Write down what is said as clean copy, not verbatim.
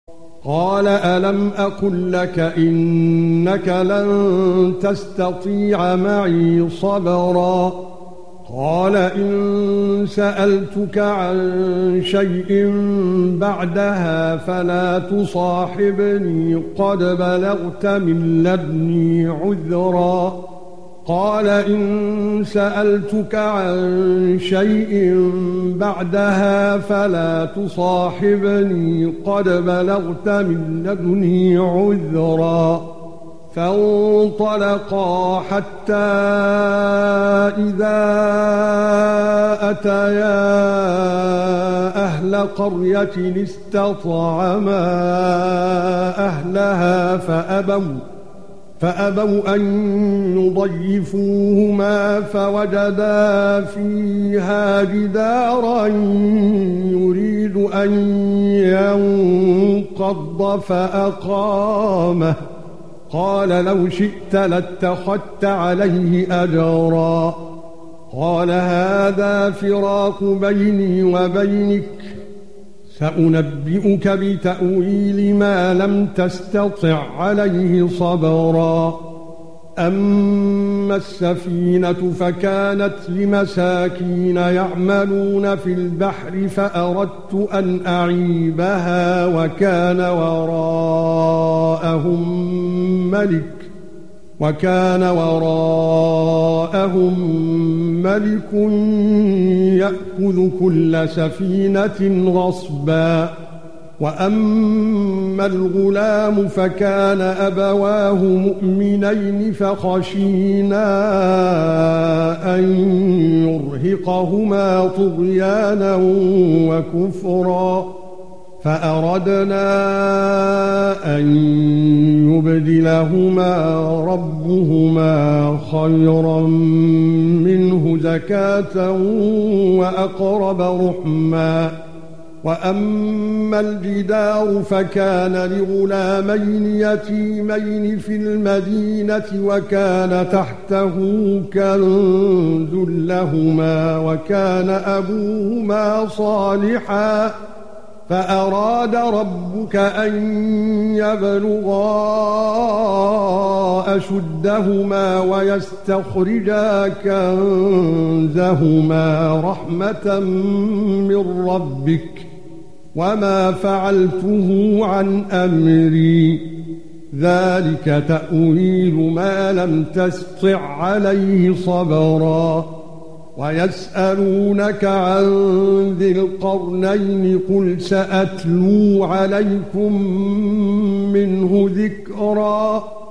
قال ألم أقل لك إنك لن تستطيع معي صبرا قال إن سألتك عن شيء بعدها فلا تصاحبني قد بلغت من لدني عذرا قال إن سألتك عن شيء بعدها فلا تصاحبني قد بلغت من لدني عذرا فانطلقا حتى إذا أتيا أهل قرية استطعما أهلها فأبوا أن يضيفوهما فوجدا فيها جدارا يريد أن ينقض فأقامه قال لو شئت لاتخذت عليه أجرا قال هذا فراق بيني وبينك سأنبئك بتأويل ما لم تستطع عليه صبرا أما السفينة فكانت لمساكين يعملون في البحر فأردت أن أعيبها وكان وراءهم ملك يأخذ كل سفينة غصبا وأما الغلام فكان أبواه مؤمنين فخشينا أن يرهقهما طغيانا وكفرا فأردنا أن يبدلهما ربهما خيرا منه زكاة وأقرب رحما وأما الجدار فكان لغلامين يتيمين في المدينة وكان تحته كنز لهما وكان أبوهما صالحا فأراد ربك أن يبلغا أشدهما ويستخرجا كنزهما رحمة من ربك وما فعلته عن أمري ذلك تأويل ما لم تستطع عليه صبرا ويسألونك عن ذي القرنين قل سأتلو عليكم منه ذكرا